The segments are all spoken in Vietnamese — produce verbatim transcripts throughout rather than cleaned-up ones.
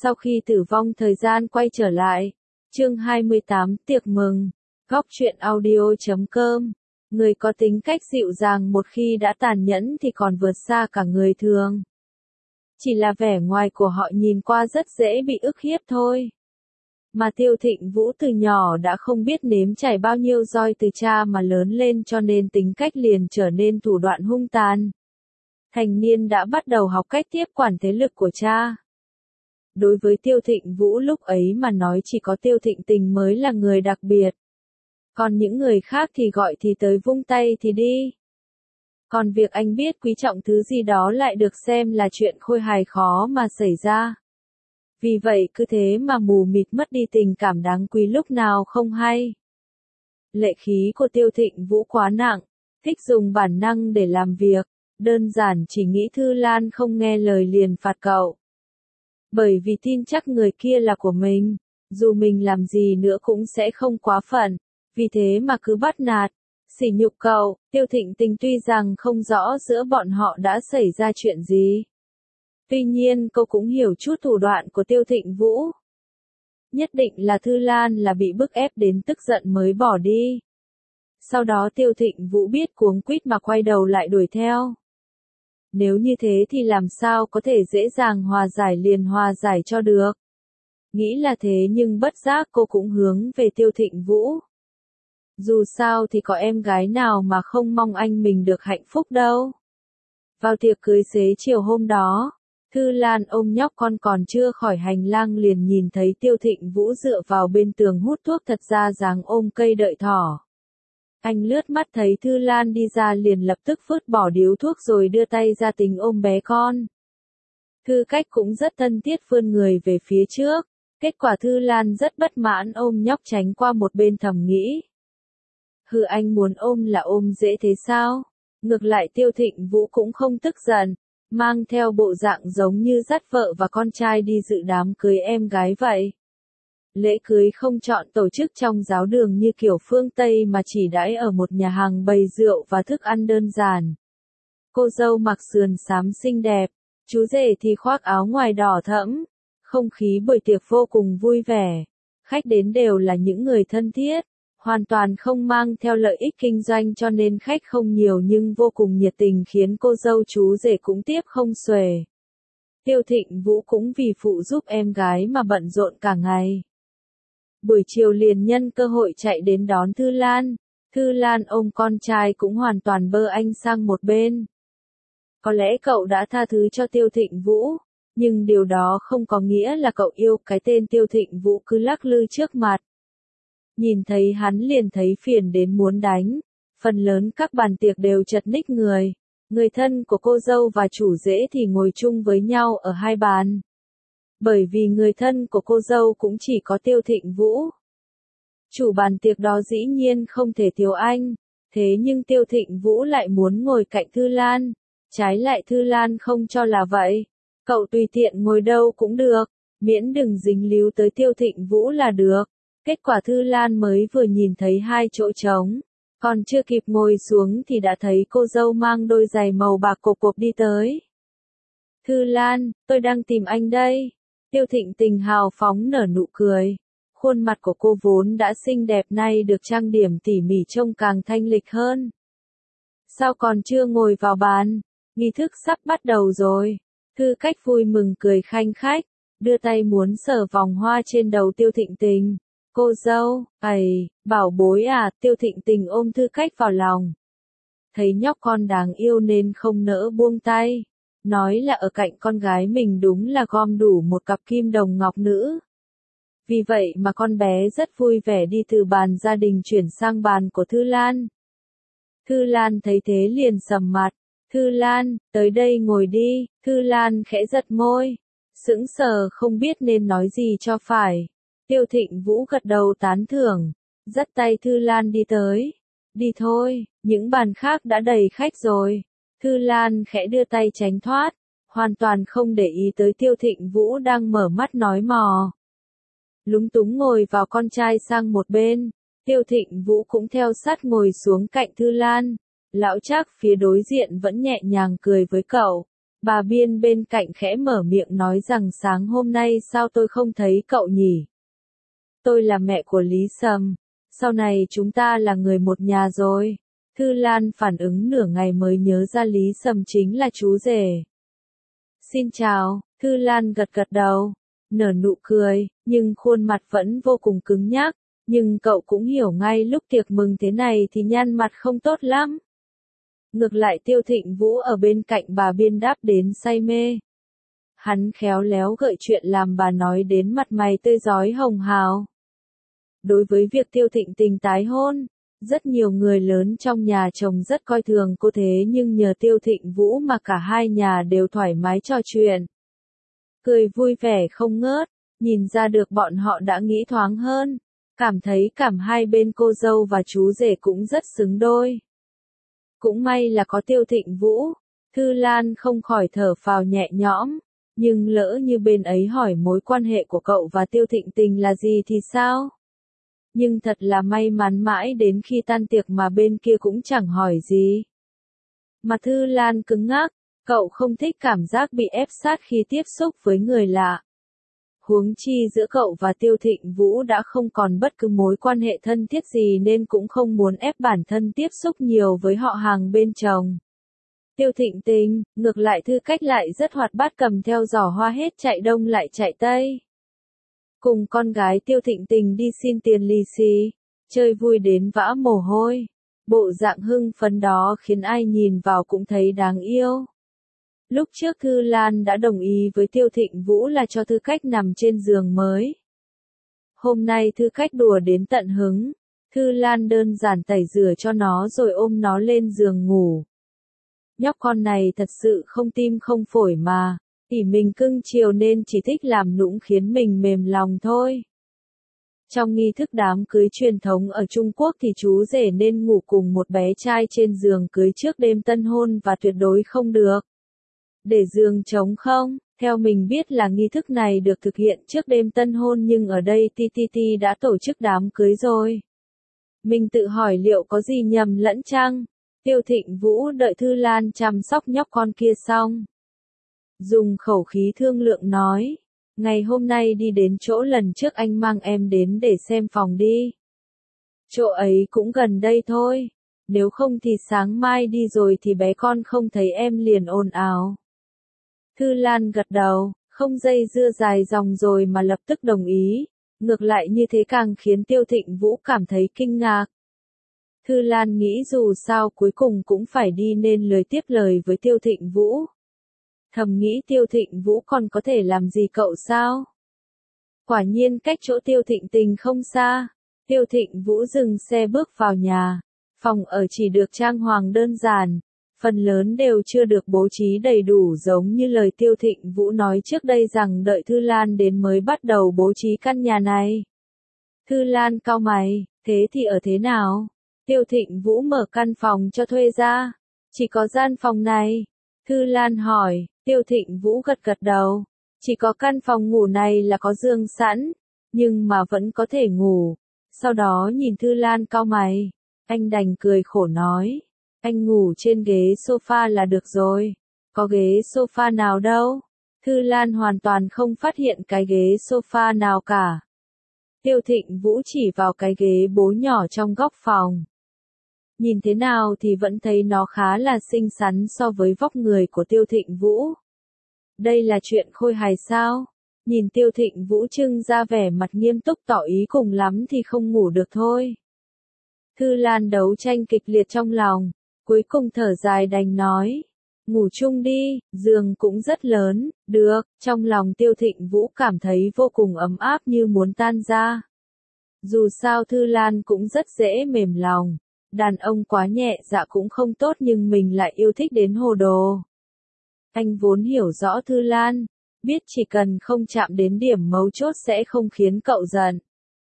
Sau khi tử vong thời gian quay trở lại. Chương hai mươi tám Tiệc mừng. Góc truyện audio chấm com. Người có tính cách dịu dàng một khi đã tàn nhẫn thì còn vượt xa cả người thường. Chỉ là vẻ ngoài của họ nhìn qua rất dễ bị ức hiếp thôi. Mà Tiêu Thịnh Vũ từ nhỏ đã không biết nếm trải bao nhiêu roi từ cha mà lớn lên, cho nên tính cách liền trở nên thủ đoạn hung tàn. Thành niên đã bắt đầu học cách tiếp quản thế lực của cha. Đối với Tiêu Thịnh Vũ lúc ấy mà nói chỉ có Tiêu Thịnh Tình mới là người đặc biệt. Còn những người khác thì gọi thì tới vung tay thì đi. Còn việc anh biết quý trọng thứ gì đó lại được xem là chuyện khôi hài khó mà xảy ra. Vì vậy cứ thế mà mù mịt mất đi tình cảm đáng quý lúc nào không hay. Lệ khí của Tiêu Thịnh Vũ quá nặng, thích dùng bản năng để làm việc, đơn giản chỉ nghĩ Thư Lan không nghe lời liền phạt cậu. Bởi vì tin chắc người kia là của mình, dù mình làm gì nữa cũng sẽ không quá phận, vì thế mà cứ bắt nạt, sỉ nhục cậu. Tiêu Thịnh Tình tuy rằng không rõ giữa bọn họ đã xảy ra chuyện gì. Tuy nhiên cô cũng hiểu chút thủ đoạn của Tiêu Thịnh Vũ. Nhất định là Thư Lan là bị bức ép đến tức giận mới bỏ đi. Sau đó Tiêu Thịnh Vũ biết cuống quýt mà quay đầu lại đuổi theo. Nếu như thế thì làm sao có thể dễ dàng hòa giải liền hòa giải cho được. Nghĩ là thế nhưng bất giác cô cũng hướng về Tiêu Thịnh Vũ. Dù sao thì có em gái nào mà không mong anh mình được hạnh phúc đâu. Vào tiệc cưới xế chiều hôm đó, Thư Lan ôm nhóc con còn chưa khỏi hành lang liền nhìn thấy Tiêu Thịnh Vũ dựa vào bên tường hút thuốc, thật ra dáng ôm cây đợi thỏ. Anh lướt mắt thấy Thư Lan đi ra liền lập tức vứt bỏ điếu thuốc rồi đưa tay ra tính ôm bé con. Thư Cách cũng rất thân thiết vươn người về phía trước, kết quả Thư Lan rất bất mãn ôm nhóc tránh qua một bên thầm nghĩ. Hừ, anh muốn ôm là ôm dễ thế sao? Ngược lại Tiêu Thịnh Vũ cũng không tức giận, mang theo bộ dạng giống như dắt vợ và con trai đi dự đám cưới em gái vậy. Lễ cưới không chọn tổ chức trong giáo đường như kiểu phương Tây mà chỉ đãi ở một nhà hàng bày rượu và thức ăn đơn giản. Cô dâu mặc sườn xám xinh đẹp, chú rể thì khoác áo ngoài đỏ thẫm. Không khí buổi tiệc vô cùng vui vẻ. Khách đến đều là những người thân thiết, hoàn toàn không mang theo lợi ích kinh doanh, cho nên khách không nhiều nhưng vô cùng nhiệt tình khiến cô dâu chú rể cũng tiếp không xuể. Tiêu Thịnh Vũ cũng vì phụ giúp em gái mà bận rộn cả ngày. Buổi chiều liền nhân cơ hội chạy đến đón Thư Lan. Thư Lan ôm con trai cũng hoàn toàn bơ anh sang một bên. Có lẽ cậu đã tha thứ cho Tiêu Thịnh Vũ, nhưng điều đó không có nghĩa là cậu yêu cái tên Tiêu Thịnh Vũ cứ lắc lư trước mặt. Nhìn thấy hắn liền thấy phiền đến muốn đánh. Phần lớn các bàn tiệc đều chật ních người. Người thân của cô dâu và chủ rể thì ngồi chung với nhau ở hai bàn. Bởi vì người thân của cô dâu cũng chỉ có Tiêu Thịnh Vũ. Chủ bàn tiệc đó dĩ nhiên không thể thiếu anh. Thế nhưng Tiêu Thịnh Vũ lại muốn ngồi cạnh Thư Lan. Trái lại Thư Lan không cho là vậy. Cậu tùy tiện ngồi đâu cũng được, miễn đừng dính líu tới Tiêu Thịnh Vũ là được. Kết quả Thư Lan mới vừa nhìn thấy hai chỗ trống, còn chưa kịp ngồi xuống thì đã thấy cô dâu mang đôi giày màu bạc cộp cộp đi tới. Thư Lan, tôi đang tìm anh đây. Tiêu Thịnh Tình hào phóng nở nụ cười. Khuôn mặt của cô vốn đã xinh đẹp nay được trang điểm tỉ mỉ trông càng thanh lịch hơn. Sao còn chưa ngồi vào bàn? Nghi thức sắp bắt đầu rồi. Thư Cách vui mừng cười khanh khách, đưa tay muốn sờ vòng hoa trên đầu Tiêu Thịnh Tình. Cô dâu, ầy, bảo bối à, Tiêu Thịnh Tình ôm Thư Cách vào lòng. Thấy nhóc con đáng yêu nên không nỡ buông tay. Nói là ở cạnh con gái mình đúng là gom đủ một cặp kim đồng ngọc nữ. Vì vậy mà con bé rất vui vẻ đi từ bàn gia đình chuyển sang bàn của Thư Lan. Thư Lan thấy thế liền sầm mặt. Thư Lan, tới đây ngồi đi. Thư Lan khẽ giật môi, sững sờ không biết nên nói gì cho phải. Tiêu Thịnh Vũ gật đầu tán thưởng, dắt tay Thư Lan đi tới. Đi thôi, những bàn khác đã đầy khách rồi. Thư Lan khẽ đưa tay tránh thoát, hoàn toàn không để ý tới Tiêu Thịnh Vũ đang mở mắt nói mò. Lúng túng ngồi vào con trai sang một bên, Tiêu Thịnh Vũ cũng theo sát ngồi xuống cạnh Thư Lan. Lão Trác phía đối diện vẫn nhẹ nhàng cười với cậu, Bà Biên bên cạnh khẽ mở miệng nói rằng sáng hôm nay sao tôi không thấy cậu nhỉ? Tôi là mẹ của Lý Sầm, sau này chúng ta là người một nhà rồi. Thư Lan phản ứng nửa ngày mới nhớ ra Lý Sầm chính là chú rể. Xin chào, Thư Lan gật gật đầu, nở nụ cười, nhưng khuôn mặt vẫn vô cùng cứng nhắc, nhưng cậu cũng hiểu ngay lúc tiệc mừng thế này thì nhăn mặt không tốt lắm. Ngược lại Tiêu Thịnh Vũ ở bên cạnh bà Biên đáp đến say mê. Hắn khéo léo gợi chuyện làm bà nói đến mặt mày tươi rói hồng hào. Đối với việc Tiêu Thịnh Tình tái hôn, rất nhiều người lớn trong nhà chồng rất coi thường cô thế nhưng nhờ Tiêu Thịnh Vũ mà cả hai nhà đều thoải mái trò chuyện. Cười vui vẻ không ngớt, nhìn ra được bọn họ đã nghĩ thoáng hơn, cảm thấy cảm hai bên cô dâu và chú rể cũng rất xứng đôi. Cũng may là có Tiêu Thịnh Vũ, Thư Lan không khỏi thở phào nhẹ nhõm, nhưng lỡ như bên ấy hỏi mối quan hệ của cậu và Tiêu Thịnh Tình là gì thì sao? Nhưng thật là may mắn mãi đến khi tan tiệc mà bên kia cũng chẳng hỏi gì. Mà Thư Lan cứng ngắc, cậu không thích cảm giác bị ép sát khi tiếp xúc với người lạ. Huống chi giữa cậu và Tiêu Thịnh Vũ đã không còn bất cứ mối quan hệ thân thiết gì nên cũng không muốn ép bản thân tiếp xúc nhiều với họ hàng bên chồng. Tiêu Thịnh Tình, ngược lại Thư Cách lại rất hoạt bát cầm theo giỏ hoa hết chạy đông lại chạy tây. Cùng con gái Tiêu Thịnh Tình đi xin tiền lì xì, chơi vui đến vã mồ hôi. Bộ dạng hưng phấn đó khiến ai nhìn vào cũng thấy đáng yêu. Lúc trước Thư Lan đã đồng ý với Tiêu Thịnh Vũ là cho Thư Cách nằm trên giường mới. Hôm nay Thư Cách đùa đến tận hứng, Thư Lan đơn giản tẩy rửa cho nó rồi ôm nó lên giường ngủ. Nhóc con này thật sự không tim không phổi mà, ỉ mình cưng chiều nên chỉ thích làm nũng khiến mình mềm lòng thôi. Trong nghi thức đám cưới truyền thống ở Trung Quốc thì chú rể nên ngủ cùng một bé trai trên giường cưới trước đêm tân hôn và tuyệt đối không được để giường trống không. Theo mình biết là nghi thức này được thực hiện trước đêm tân hôn nhưng ở đây tê tê tê đã tổ chức đám cưới rồi. Mình tự hỏi liệu có gì nhầm lẫn chăng? Tiêu Thịnh Vũ đợi Thư Lan chăm sóc nhóc con kia xong, dùng khẩu khí thương lượng nói, ngày hôm nay đi đến chỗ lần trước anh mang em đến để xem phòng đi. Chỗ ấy cũng gần đây thôi, nếu không thì sáng mai đi rồi thì bé con không thấy em liền ồn ào. Thư Lan gật đầu, không dây dưa dài dòng rồi mà lập tức đồng ý, ngược lại như thế càng khiến Tiêu Thịnh Vũ cảm thấy kinh ngạc. Thư Lan nghĩ dù sao cuối cùng cũng phải đi nên lười tiếp lời với Tiêu Thịnh Vũ. Thầm nghĩ Tiêu Thịnh Vũ còn có thể làm gì cậu sao? Quả nhiên cách chỗ Tiêu Thịnh Tình không xa, Tiêu Thịnh Vũ dừng xe bước vào nhà. Phòng ở chỉ được trang hoàng đơn giản, phần lớn đều chưa được bố trí đầy đủ giống như lời Tiêu Thịnh Vũ nói trước đây rằng đợi Thư Lan đến mới bắt đầu bố trí căn nhà này. Thư Lan cau mày, thế thì ở thế nào? Tiêu Thịnh Vũ mở căn phòng cho thuê ra. Chỉ có gian phòng này. Thư Lan hỏi, Tiêu Thịnh Vũ gật gật đầu. Chỉ có căn phòng ngủ này là có giường sẵn, nhưng mà vẫn có thể ngủ. Sau đó nhìn Thư Lan cau mày, anh đành cười khổ nói, anh ngủ trên ghế sofa là được rồi. Có ghế sofa nào đâu? Thư Lan hoàn toàn không phát hiện cái ghế sofa nào cả. Tiêu Thịnh Vũ chỉ vào cái ghế bố nhỏ trong góc phòng. Nhìn thế nào thì vẫn thấy nó khá là xinh xắn so với vóc người của Tiêu Thịnh Vũ. Đây là chuyện khôi hài sao? Nhìn Tiêu Thịnh Vũ trưng ra vẻ mặt nghiêm túc tỏ ý cùng lắm thì không ngủ được thôi. Thư Lan đấu tranh kịch liệt trong lòng, cuối cùng thở dài đành nói, ngủ chung đi, giường cũng rất lớn, được. Trong lòng Tiêu Thịnh Vũ cảm thấy vô cùng ấm áp như muốn tan ra. Dù sao Thư Lan cũng rất dễ mềm lòng, đàn ông quá nhẹ dạ cũng không tốt nhưng mình lại yêu thích đến hồ đồ. Anh vốn hiểu rõ Thư Lan, biết chỉ cần không chạm đến điểm mấu chốt sẽ không khiến cậu giận.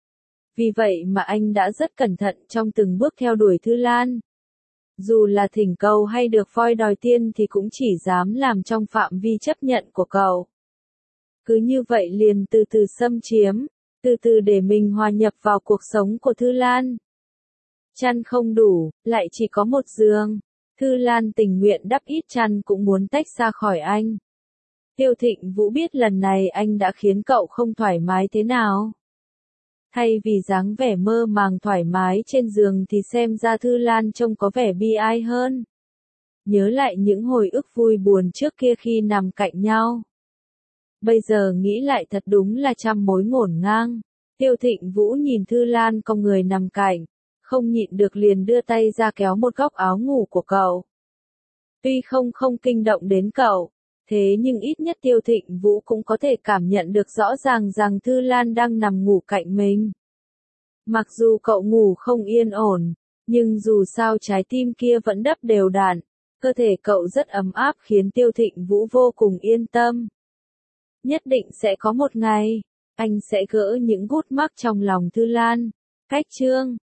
Vì vậy mà anh đã rất cẩn thận trong từng bước theo đuổi Thư Lan. Dù là thỉnh cầu hay được voi đòi tiên thì cũng chỉ dám làm trong phạm vi chấp nhận của cậu. Cứ như vậy liền từ từ xâm chiếm, từ từ để mình hòa nhập vào cuộc sống của Thư Lan. Chăn không đủ, lại chỉ có một giường. Thư Lan tình nguyện đắp ít chăn cũng muốn tách ra khỏi anh. Tiêu Thịnh Vũ biết lần này anh đã khiến cậu không thoải mái thế nào. Thay vì dáng vẻ mơ màng thoải mái trên giường thì xem ra Thư Lan trông có vẻ bi ai hơn. Nhớ lại những hồi ức vui buồn trước kia khi nằm cạnh nhau. Bây giờ nghĩ lại thật đúng là trăm mối ngổn ngang. Tiêu Thịnh Vũ nhìn Thư Lan cong người nằm cạnh, không nhịn được liền đưa tay ra kéo một góc áo ngủ của cậu. Tuy không không kinh động đến cậu, thế nhưng ít nhất Tiêu Thịnh Vũ cũng có thể cảm nhận được rõ ràng rằng Thư Lan đang nằm ngủ cạnh mình. Mặc dù cậu ngủ không yên ổn, nhưng dù sao trái tim kia vẫn đập đều đặn, cơ thể cậu rất ấm áp khiến Tiêu Thịnh Vũ vô cùng yên tâm. Nhất định sẽ có một ngày, anh sẽ gỡ những gút mắc trong lòng Thư Lan. Cách chương